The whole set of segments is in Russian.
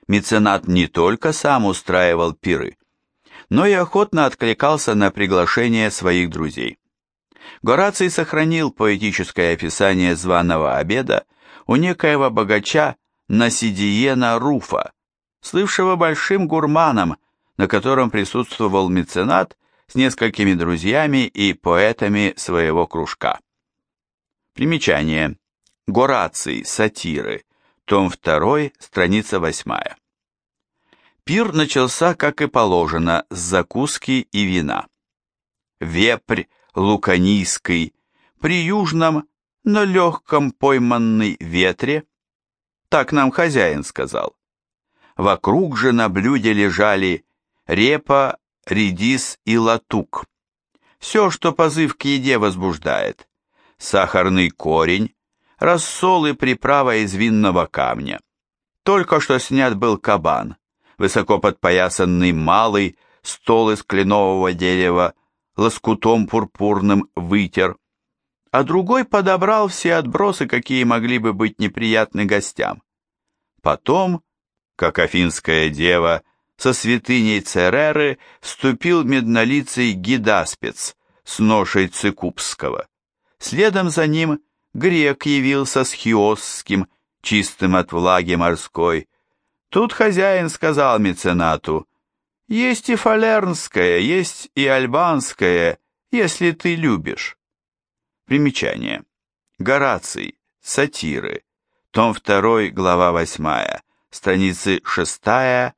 Меценат не только сам устраивал пиры, но и охотно откликался на приглашения своих друзей. Гораций сохранил поэтическое описание званого обеда у некоего богача Насидиена Руфа, слывшего большим гурманом, на котором присутствовал меценат с несколькими друзьями и поэтами своего кружка. Примечание. Гораций. Сатиры. Том 2, страница 8. Пир начался, как и положено, с закуски и вина. Вепрь луканийский, при южном, но легком пойманный ветре, так нам хозяин сказал. Вокруг же на блюде лежали репа, редис и латук. Все, что позыв к еде возбуждает. Сахарный корень, рассол и приправа из винного камня. Только что снят был кабан, высоко подпоясанный малый, стол из кленового дерева, лоскутом пурпурным вытер, а другой подобрал все отбросы, какие могли бы быть неприятны гостям. Потом, как афинская дева, со святыней Цереры вступил меднолицый Гидаспец с ношей Цикупского. Следом за ним грек явился с хиосским, чистым от влаги морской. Тут хозяин сказал меценату: «Есть и фалернское, есть и альбанское, если ты любишь». Примечание. Гораций. Сатиры. Том 2, глава 8, страницы 6-14.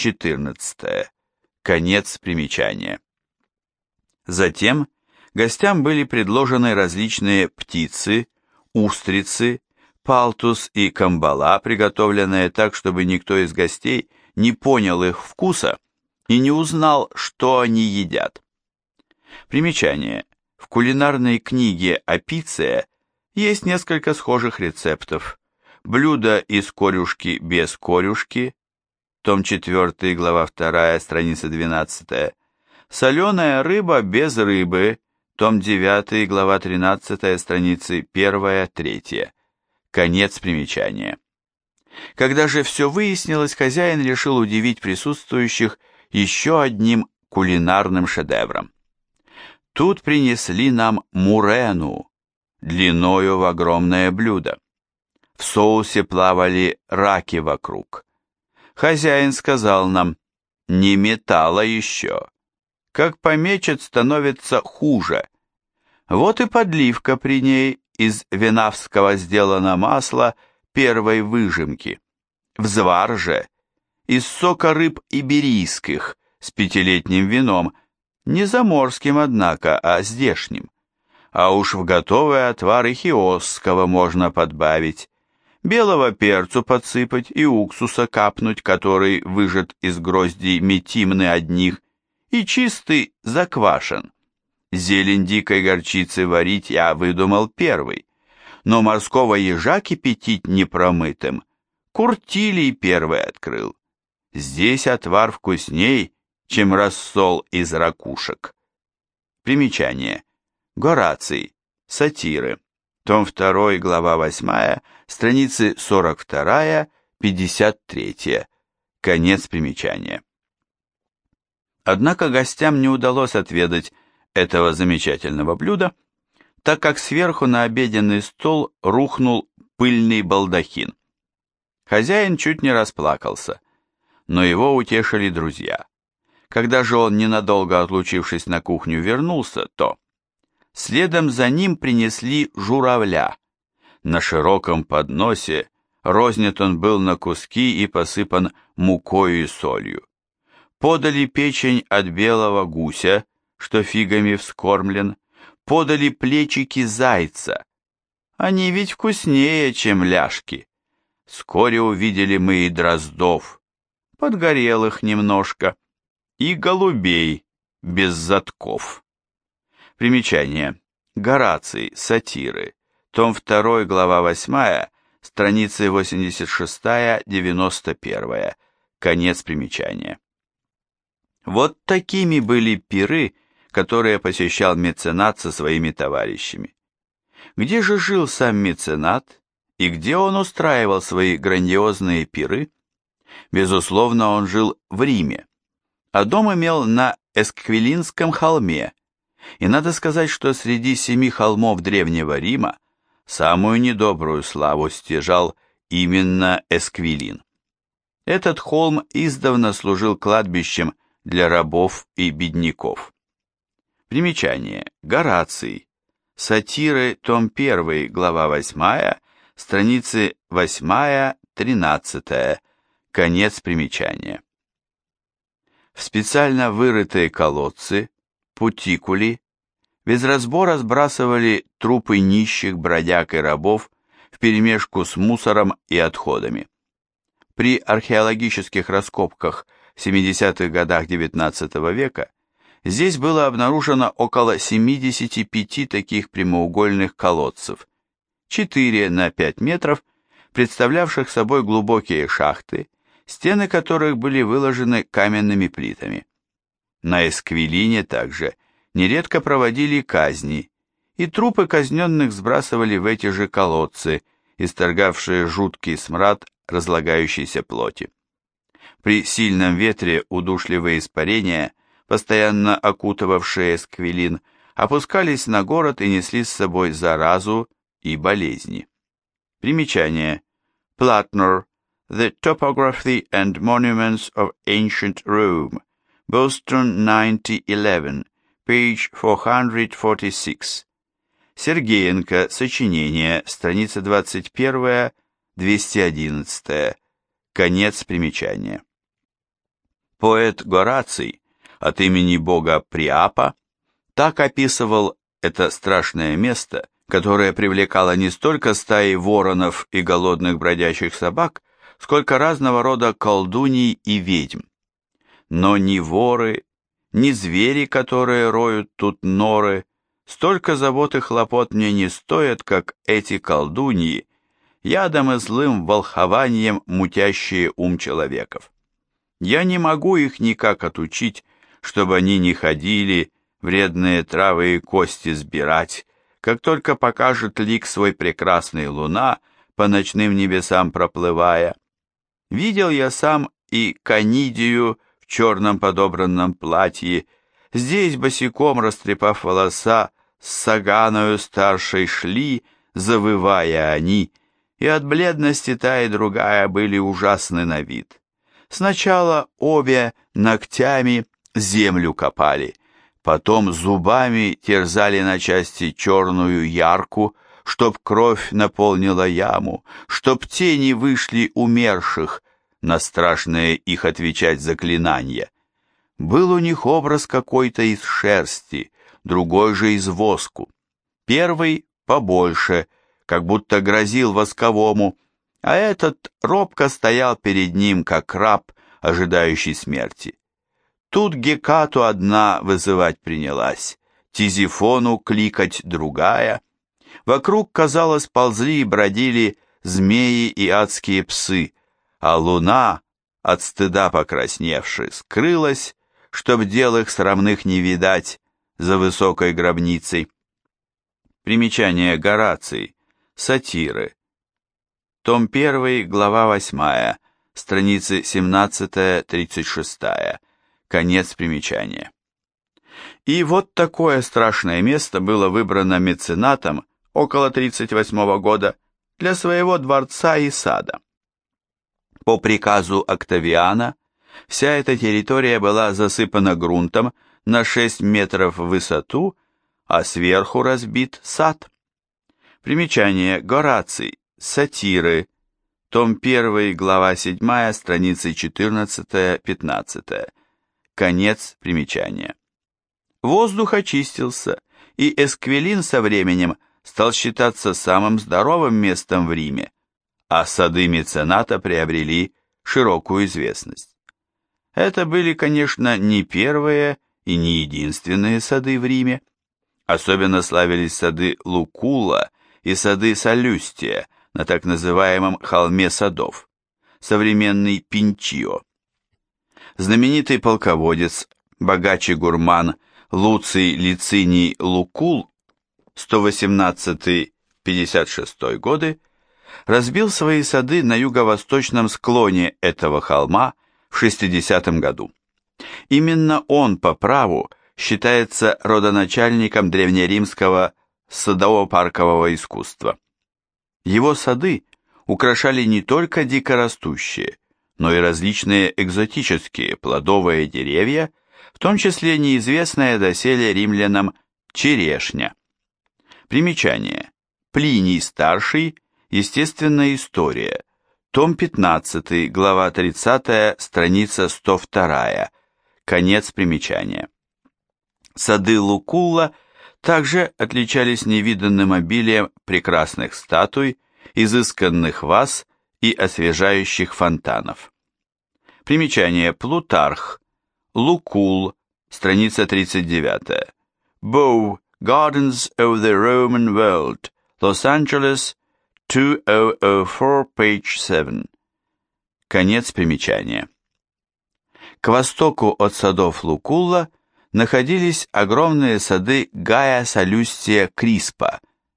Конец примечания. Затем гостям были предложены различные птицы, устрицы, палтус и камбала, приготовленные так, чтобы никто из гостей не понял их вкуса и не узнал, что они едят. Примечание. В кулинарной книге Апиция есть несколько схожих рецептов. Блюдо из корюшки без корюшки, том 4, глава 2, страница 12. Соленая рыба без рыбы, том 9, глава 13, страницы 1-3. Конец примечания. Когда же все выяснилось, хозяин решил удивить присутствующих еще одним кулинарным шедевром. Тут принесли нам мурену, длиною в огромное блюдо. В соусе плавали раки вокруг. Хозяин сказал нам: «Не метало еще. Как помечет, становится хуже. Вот и подливка при ней из венавского сделано масло первой выжимки. Взвар же из сока рыб иберийских с 5-летним вином, не заморским, однако, а здешним. А уж в готовый отвар и хиосского можно подбавить, белого перцу подсыпать и уксуса капнуть, который выжат из гроздей метимны одних, и чистый заквашен. Зелень дикой горчицы варить я выдумал первый, но морского ежа кипятить непромытым Куртилий первый открыл. Здесь отвар вкусней, чем рассол из ракушек». Примечание. Гораций. Сатиры. Том 2, глава 8, страницы 42-53. Конец примечания. Однако гостям не удалось отведать этого замечательного блюда, так как сверху на обеденный стол рухнул пыльный балдахин. Хозяин чуть не расплакался, но его утешили друзья. Когда же он, ненадолго отлучившись на кухню, вернулся, то следом за ним принесли журавля. На широком подносе рознят он был на куски и посыпан мукою и солью. Подали печень от белого гуся, что фигами вскормлен, подали плечики зайца. Они ведь вкуснее, чем ляжки. Вскоре увидели мы и дроздов, подгорелых немножко, и голубей без задков. Примечание. Гораций. Сатиры. Том 2, глава 8, страницы 86-91. Конец примечания. Вот такими были пиры, которые посещал меценат со своими товарищами. Где же жил сам меценат и где он устраивал свои грандиозные пиры? Безусловно, он жил в Риме, а дом имел на Эсквилинском холме, и надо сказать, что среди 7 холмов Древнего Рима самую недобрую славу стяжал именно Эсквилин. Этот холм издавна служил кладбищем для рабов и бедняков. Примечание. Гораций. Сатиры, том 1, глава 8, страницы 8-13, конец примечания. В специально вырытые колодцы, путикули, без разбора сбрасывали трупы нищих, бродяг и рабов вперемешку с мусором и отходами. При археологических раскопках в 70-х годах XIX века здесь было обнаружено около 75 таких прямоугольных колодцев, 4 на 5 метров, представлявших собой глубокие шахты, стены которых были выложены каменными плитами. На Эсквилине также нередко проводили казни, и трупы казненных сбрасывали в эти же колодцы, исторгавшие жуткий смрад разлагающейся плоти. При сильном ветре удушливые испарения, постоянно окутывавшие Эсквилин, опускались на город и несли с собой заразу и болезни. Примечание. Платнер. The Topography and Monuments of Ancient Rome. Boston 1911. Page 446. Сергеенко. Сочинение. Страница 21, 211. Конец примечания. Поэт Гораций от имени бога Приапа так описывал это страшное место, которое привлекало не столько стаи воронов и голодных бродячих собак, сколько разного рода колдуний и ведьм. Но ни воры, ни звери, которые роют тут норы, столько забот и хлопот мне не стоят, как эти колдуньи, ядом и злым волхованием мутящие ум человеков. Я не могу их никак отучить, чтобы они не ходили, вредные травы и кости сбирать, как только покажет лик свой прекрасный луна, по ночным небесам проплывая. Видел я сам и Канидию в черном подобранном платье, здесь босиком растрепав волоса, с Саганою старшей шли, завывая они, и от бледности та и другая были ужасны на вид. Сначала обе ногтями землю копали, потом зубами терзали на части черную ярку, чтоб кровь наполнила яму, чтоб тени вышли умерших, на страшное их отвечать заклинания. Был у них образ какой-то из шерсти, другой же из воску. Первый побольше, как будто грозил восковому, а этот робко стоял перед ним, как раб, ожидающий смерти. Тут Гекату одна вызывать принялась, Тизифону кликать другая. Вокруг, казалось, ползли и бродили змеи и адские псы, а луна, от стыда покрасневши, скрылась, чтоб дел их срамных не видать за высокой гробницей. Примечание. Гораций. Сатиры. Том 1, глава 8, страницы 17-36. Конец примечания. И вот такое страшное место было выбрано меценатом около 38 года для своего дворца и сада. По приказу Октавиана вся эта территория была засыпана грунтом на 6 метров в высоту, а сверху разбит сад. Примечание. Гораций. Сатиры. Том 1, глава 7, страницы 14-15. Конец примечания. Воздух очистился, и Эсквилин со временем стал считаться самым здоровым местом в Риме, а сады мецената приобрели широкую известность. Это были, конечно, не первые и не единственные сады в Риме. Особенно славились сады Лукула и сады Салюстия на так называемом холме садов, современный Пинчио. Знаменитый полководец, богач и гурман Луций Лициний Лукул 118-56 годы разбил свои сады на юго-восточном склоне этого холма в 60 году. Именно он по праву считается родоначальником древнеримского садово-паркового искусства. Его сады украшали не только дикорастущие, но и различные экзотические плодовые деревья, в том числе неизвестная доселе римлянам черешня. Примечание. Плиний Старший. Естественная история. Том 15, глава 30, страница 102. Конец примечания. Сады Лукулла также отличались невиданным обилием прекрасных статуй, изысканных ваз и освежающих фонтанов. Примечание. Плутарх. Лукул. Страница 39. Bow. Gardens of the Roman World. Los-Angeles. 2004, page 7. Конец примечания. К востоку от садов Лукулла находились огромные сады Гая Салюстия Криспа,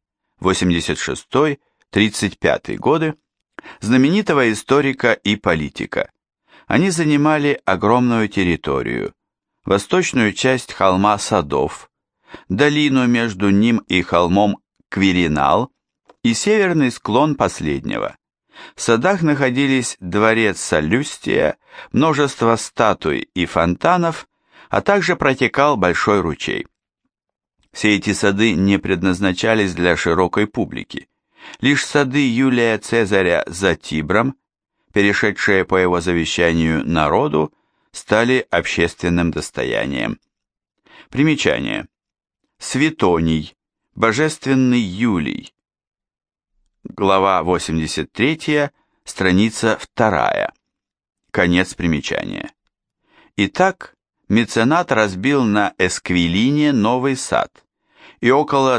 86-35 годы, знаменитого историка и политика. Они занимали огромную территорию, восточную часть холма Садов, долину между ним и холмом Квиринал и северный склон последнего. В садах находились дворец Салюстия, множество статуй и фонтанов, а также протекал большой ручей. Все эти сады не предназначались для широкой публики. Лишь сады Юлия Цезаря за Тибром, перешедшие по его завещанию народу, стали общественным достоянием. Примечание. Светоний, Божественный Юлий. Глава 83, страница 2. Конец примечания. Итак, меценат разбил на Эсквилине новый сад и около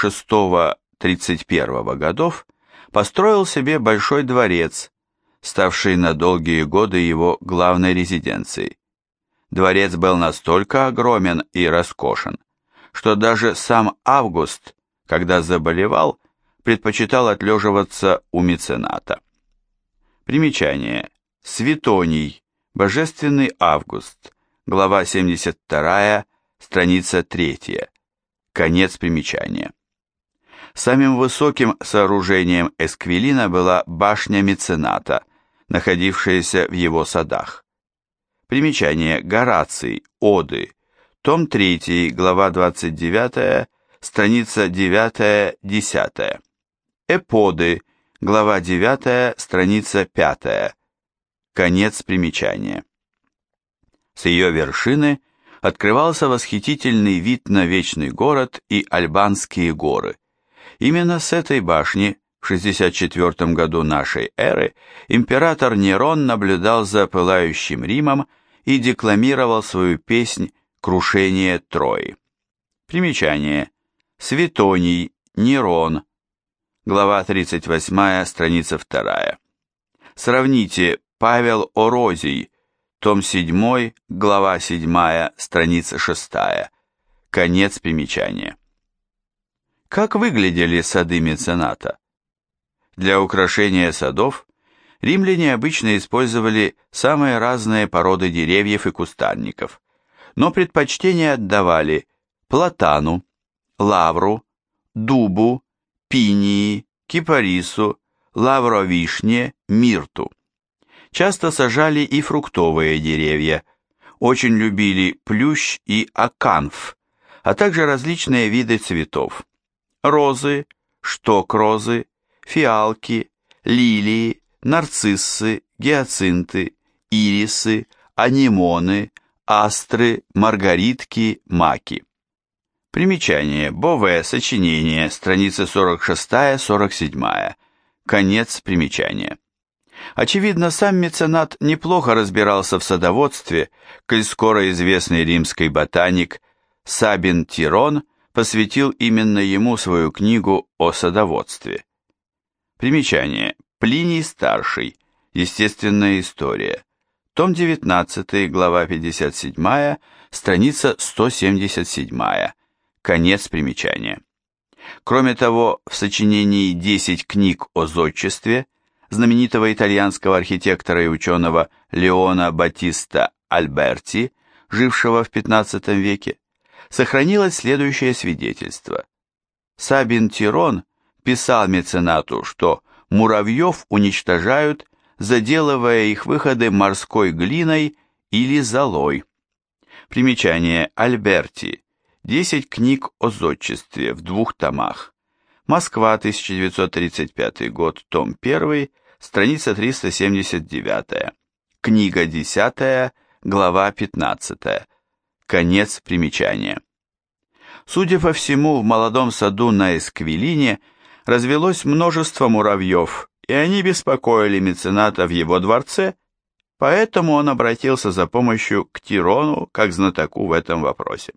36-31 годов построил себе большой дворец, ставший на долгие годы его главной резиденцией. Дворец был настолько огромен и роскошен, что даже сам Август, когда заболевал, предпочитал отлеживаться у мецената. Примечание. Светоний, Божественный Август, глава 72, страница 3. Конец примечания. Самым высоким сооружением Эсквилина была башня мецената, находившаяся в его садах. Примечание. Гораций, Оды, том 3, глава 29, страница 9-10. Эподы, глава 9, страница 5. Конец примечания. С ее вершины открывался восхитительный вид на вечный город и Альбанские горы. Именно с этой башни в 64 году нашей эры император Нерон наблюдал за пылающим Римом и декламировал свою песнь «Крушение Трои». Примечание. Светоний, Нерон, глава 38, страница 2. Сравните Павел Орозий, том 7, глава 7, страница 6. Конец примечания. Как выглядели сады мецената? Для украшения садов римляне обычно использовали самые разные породы деревьев и кустарников, но предпочтение отдавали платану, лавру, дубу, пинии, кипарису, лавровишне, мирту. Часто сажали и фруктовые деревья, очень любили плющ и аканф, а также различные виды цветов. Розы, шток-розы, фиалки, лилии, нарциссы, гиацинты, ирисы, анемоны, астры, маргаритки, маки. Примечание. Бове. Сочинение. Страница 46-47. Конец примечания. Очевидно, сам меценат неплохо разбирался в садоводстве, коль скоро известный римский ботаник Сабин Тирон посвятил именно ему свою книгу о садоводстве. Примечание. Плиний Старший. Естественная история. Том 19, глава 57, страница 177. Конец примечания. Кроме того, в сочинении «10 книг о зодчестве» знаменитого итальянского архитектора и ученого Леона Баттиста Альберти, жившего в XV веке, сохранилось следующее свидетельство. Сабин Тирон писал меценату, что муравьев уничтожают, заделывая их выходы морской глиной или золой. Примечание: Альберти. 10 книг о зодчестве в 2 томах. Москва, 1935 год, том 1, страница 379. Книга 10, глава 15. Конец примечания. Судя по всему, в молодом саду на Эсквилине развелось множество муравьев, и они беспокоили мецената в его дворце, поэтому он обратился за помощью к Тирону, как знатоку в этом вопросе.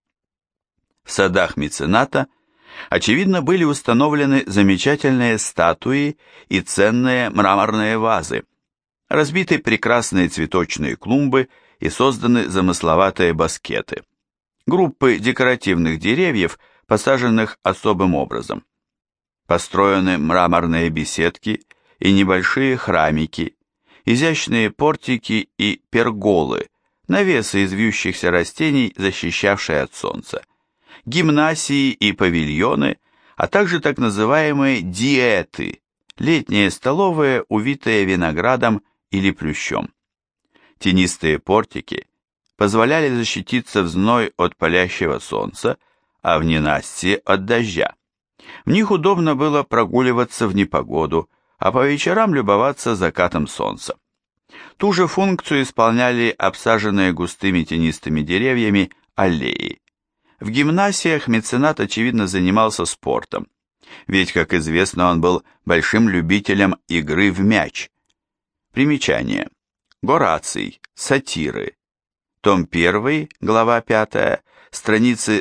В садах мецената, очевидно, были установлены замечательные статуи и ценные мраморные вазы, разбиты прекрасные цветочные клумбы и созданы замысловатые баскеты, группы декоративных деревьев, посаженных особым образом. Построены мраморные беседки и небольшие храмики, изящные портики и перголы, навесы из вьющихся растений, защищавшие от солнца, гимнасии и павильоны, а также так называемые диеты, летние столовые, увитые виноградом или плющом. Тенистые портики позволяли защититься в зной от палящего солнца, а в ненастье от дождя. В них удобно было прогуливаться в непогоду, а по вечерам любоваться закатом солнца. Ту же функцию исполняли обсаженные густыми тенистыми деревьями аллеи. В гимнасиях меценат, очевидно, занимался спортом, ведь, как известно, он был большим любителем игры в мяч. Примечание. Гораций. Сатиры. Том 1, глава 5, страницы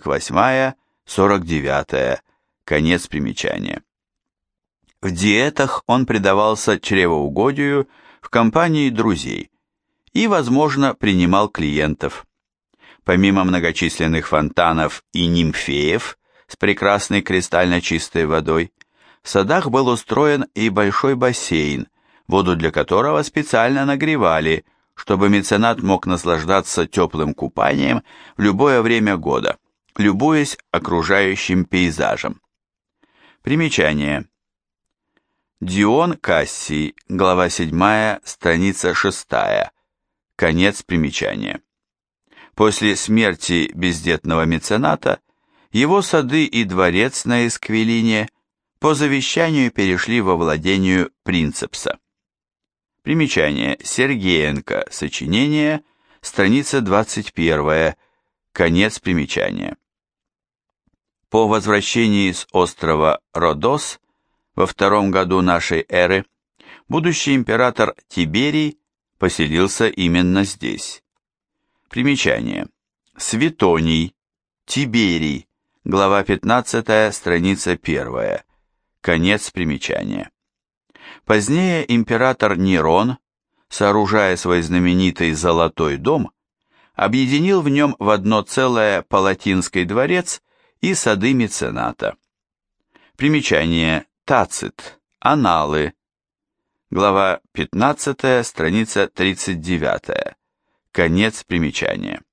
48-49, конец примечания. В диетах он предавался чревоугодию в компании друзей и, возможно, принимал клиентов. Помимо многочисленных фонтанов и нимфеев с прекрасной кристально чистой водой, в садах был устроен и большой бассейн, воду для которого специально нагревали, чтобы меценат мог наслаждаться теплым купанием в любое время года, любуясь окружающим пейзажем. Примечание. Дион Кассий, глава 7, страница 6, конец примечания. После смерти бездетного мецената его сады и дворец на Эсквилине по завещанию перешли во владение принцепса. Примечание. Сергеенко. Сочинение. Страница 21. Конец примечания. По возвращении с острова Родос во 2 году нашей эры будущий император Тиберий поселился именно здесь. Примечание. Светоний. Тиберий. Глава 15, страница 1. Конец примечания. Позднее император Нерон, сооружая свой знаменитый Золотой дом, объединил в нем в одно целое Палатинский дворец и сады мецената. Примечание. Тацит. Аналы. Глава 15, страница 39. Конец примечания.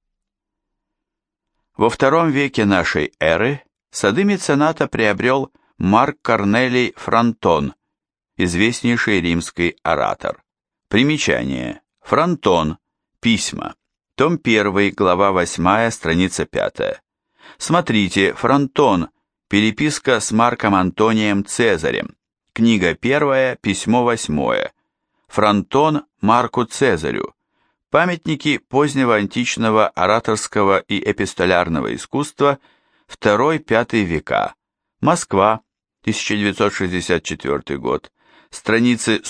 Во II веке нашей эры сады мецената приобрел Марк Корнелий Фронтон, известнейший римский оратор. Примечание. Фронтон. Письма. Том 1, глава 8, страница 5. Смотрите, Фронтон. Переписка с Марком Антонием Цезарем. Книга 1, письмо 8. Фронтон Марку Цезарю. Памятники позднего античного ораторского и эпистолярного искусства 2-5 века. Москва, 1964 год. Страницы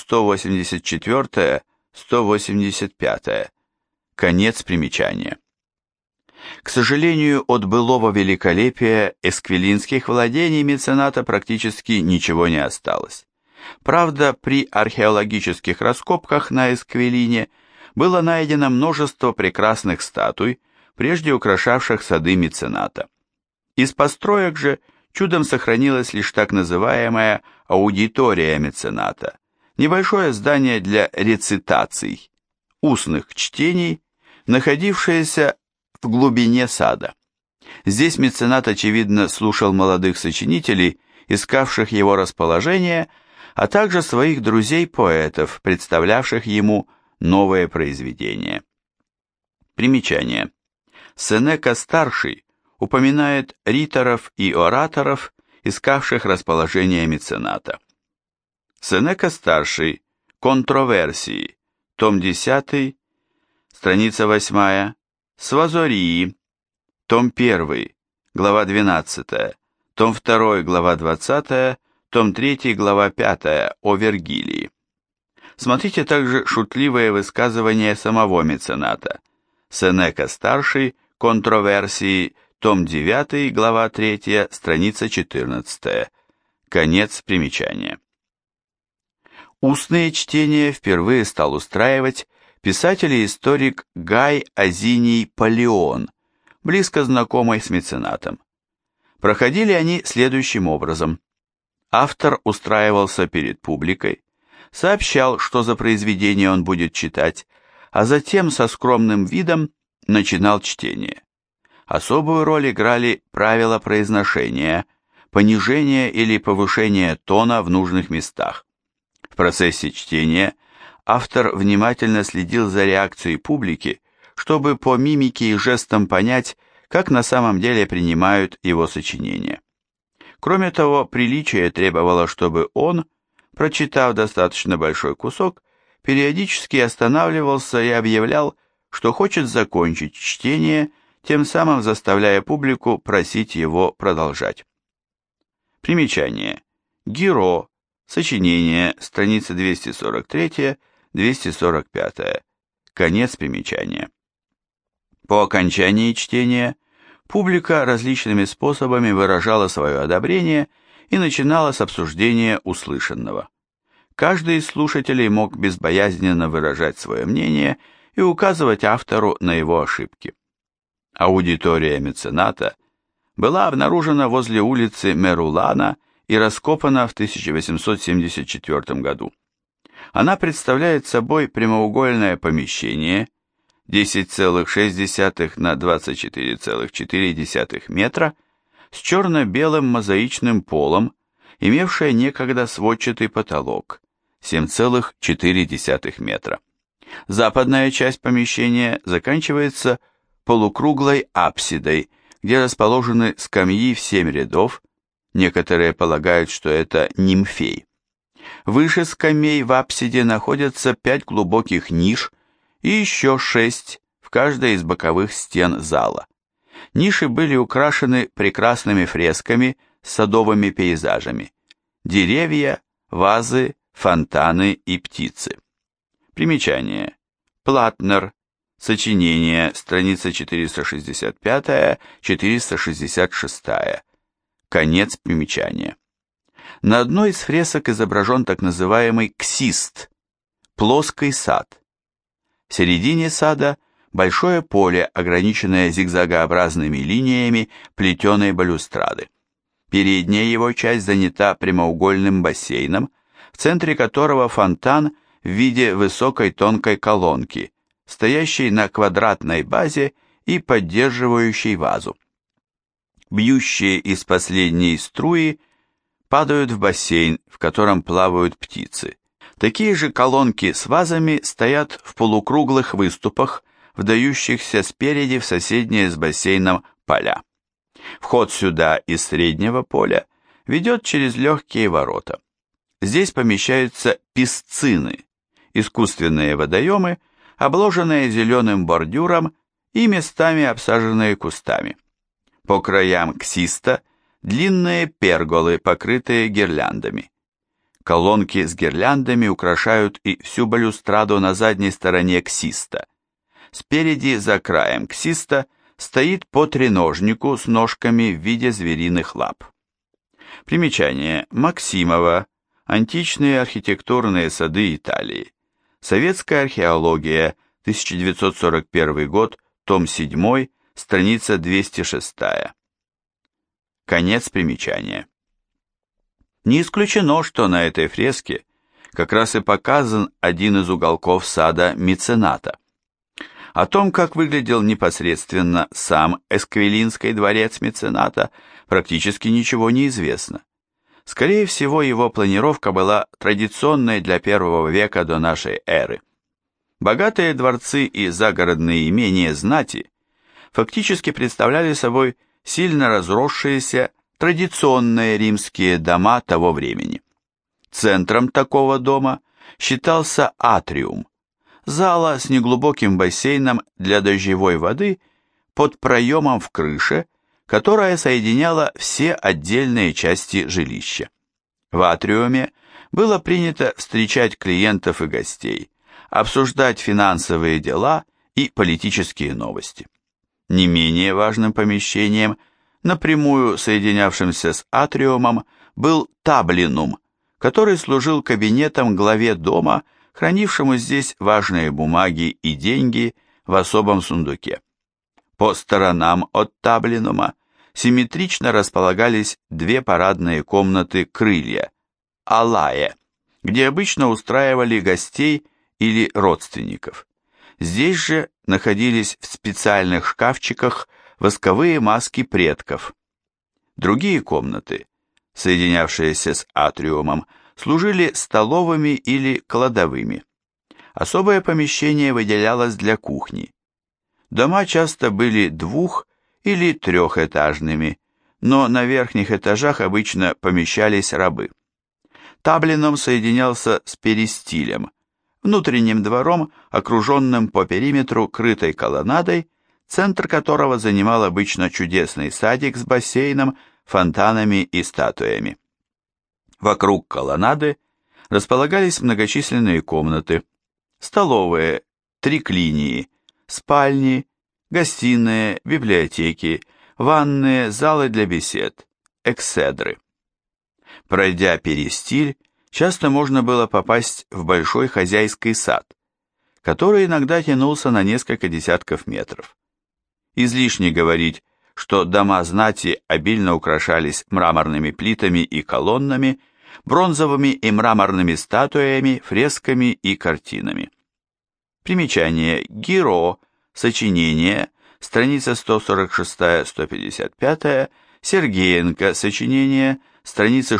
184-185. Конец примечания. К сожалению, от былого великолепия эсквилинских владений мецената практически ничего не осталось. Правда, при археологических раскопках на Эсквилине было найдено множество прекрасных статуй, прежде украшавших сады мецената. Из построек же чудом сохранилась лишь так называемая аудитория мецената, небольшое здание для рецитаций, устных чтений, находившееся в глубине сада. Здесь меценат, очевидно, слушал молодых сочинителей, искавших его расположение, а также своих друзей-поэтов, представлявших ему новые произведения. Примечание. Сенека-старший упоминает риторов и ораторов, искавших расположение мецената. Сенека-старший. Контроверсии. Том 10, страница 8. Свазории. Том 1, глава 12. Том 2, глава 20. Том 3, глава 5. О Вергилии. Смотрите также шутливые высказывания самого мецената. Сенека-старший. Контроверсии. Том 9, глава 3, страница 14. Конец примечания. Устные чтения впервые стал устраивать писатель и историк Гай Азиний Палеон, близко знакомый с меценатом. Проходили они следующим образом. Автор устраивался перед публикой, сообщал, что за произведение он будет читать, а затем со скромным видом начинал чтение. Особую роль играли правила произношения, понижение или повышение тона в нужных местах. В процессе чтения автор внимательно следил за реакцией публики, чтобы по мимике и жестам понять, как на самом деле принимают его сочинения. Кроме того, приличие требовало, чтобы он, прочитав достаточно большой кусок, периодически останавливался и объявлял, что хочет закончить чтение, тем самым заставляя публику просить его продолжать. Примечание. Гиро. Сочинение. Страница 243-245. Конец примечания. По окончании чтения публика различными способами выражала свое одобрение и начинала с обсуждения услышанного. Каждый из слушателей мог безбоязненно выражать свое мнение и указывать автору на его ошибки. Аудитория мецената была обнаружена возле улицы Мерулана и раскопана в 1874 году. Она представляет собой прямоугольное помещение 10,6 на 24,4 метра с черно-белым мозаичным полом, имевшее некогда сводчатый потолок 7,4 метра. Западная часть помещения заканчивается полукруглой апсидой, где расположены скамьи в 7 рядов, некоторые полагают, что это нимфей. Выше скамей в апсиде находятся 5 глубоких ниш и еще 6 в каждой из боковых стен зала. Ниши были украшены прекрасными фресками с садовыми пейзажами, деревья, вазы, фонтаны и птицы. Примечание. Платнер. Сочинение. Страница 465-466. Конец примечания. На одной из фресок изображен так называемый ксист, плоский сад. В середине сада большое поле, ограниченное зигзагообразными линиями плетеной балюстрады. Передняя его часть занята прямоугольным бассейном, в центре которого фонтан в виде высокой тонкой колонки, стоящей на квадратной базе и поддерживающей вазу. Бьющие из последней струи падают в бассейн, в котором плавают птицы. Такие же колонки с вазами стоят в полукруглых выступах, вдающихся спереди в соседние с бассейном поля. Вход сюда из среднего поля ведет через легкие ворота. Здесь помещаются писцины, искусственные водоемы, обложенные зеленым бордюром и местами обсаженные кустами. По краям ксиста длинные перголы, покрытые гирляндами. Колонки с гирляндами украшают и всю балюстраду на задней стороне ксиста. Спереди, за краем ксиста, стоит по треножнику с ножками в виде звериных лап. Примечание. Максимова. Античные архитектурные сады Италии. Советская археология. 1941 год. Том 7. Страница 206. Конец примечания. Не исключено, что на этой фреске как раз и показан один из уголков сада мецената. О том, как выглядел непосредственно сам Эсквилинский дворец мецената, практически ничего не известно. Скорее всего, его планировка была традиционной для первого века до нашей эры. Богатые дворцы и загородные имения знати фактически представляли собой сильно разросшиеся традиционные римские дома того времени. Центром такого дома считался атриум, зала с неглубоким бассейном для дождевой воды под проемом в крыше, которая соединяла все отдельные части жилища. В атриуме было принято встречать клиентов и гостей, обсуждать финансовые дела и политические новости. Не менее важным помещением, напрямую соединявшимся с атриумом, был таблинум, который служил кабинетом главе дома, хранившему здесь важные бумаги и деньги в особом сундуке. По сторонам от таблинума симметрично располагались две парадные комнаты крылья, алае, где обычно устраивали гостей или родственников. Здесь же находились в специальных шкафчиках восковые маски предков. Другие комнаты, соединявшиеся с атриумом, служили столовыми или кладовыми. Особое помещение выделялось для кухни. Дома часто были двух- или трехэтажными, но на верхних этажах обычно помещались рабы. Таблином соединялся с перистилем, внутренним двором, окруженным по периметру крытой колоннадой, центр которого занимал обычно чудесный садик с бассейном, фонтанами и статуями. Вокруг колоннады располагались многочисленные комнаты, столовые, триклинии, спальни, гостиные, библиотеки, ванные, залы для бесед, экседры. Пройдя перистиль, часто можно было попасть в большой хозяйский сад, который иногда тянулся на несколько десятков метров. Излишне говорить, что дома знати обильно украшались мраморными плитами и колоннами, бронзовыми и мраморными статуями, фресками и картинами. Примечание. Гиро. Сочинение. Страница 146-155. Сергеенко. Сочинение. Страница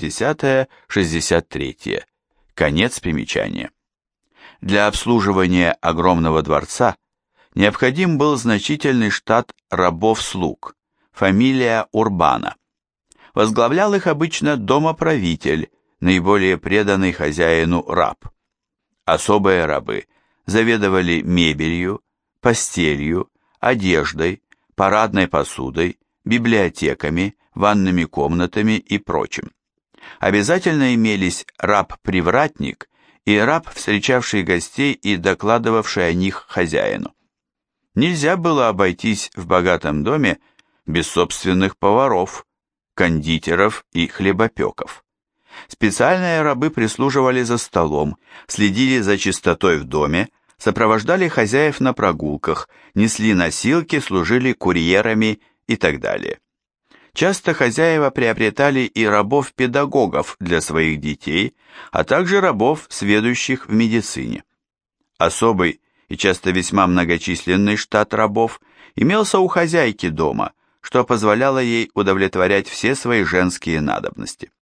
60-63. Конец примечания. Для обслуживания огромного дворца необходим был значительный штат рабов-слуг, фамилия Урбана. Возглавлял их обычно домоправитель, наиболее преданный хозяину раб. Особые рабы заведовали мебелью, постелью, одеждой, парадной посудой, библиотеками, ванными комнатами и прочим. Обязательно имелись раб-привратник и раб, встречавший гостей и докладывавший о них хозяину. Нельзя было обойтись в богатом доме без собственных поваров, кондитеров и хлебопеков. Специальные рабы прислуживали за столом, следили за чистотой в доме, сопровождали хозяев на прогулках, несли носилки, служили курьерами и так далее. Часто хозяева приобретали и рабов-педагогов для своих детей, а также рабов, сведущих в медицине. Особый и часто весьма многочисленный штат рабов имелся у хозяйки дома, что позволяло ей удовлетворять все свои женские надобности.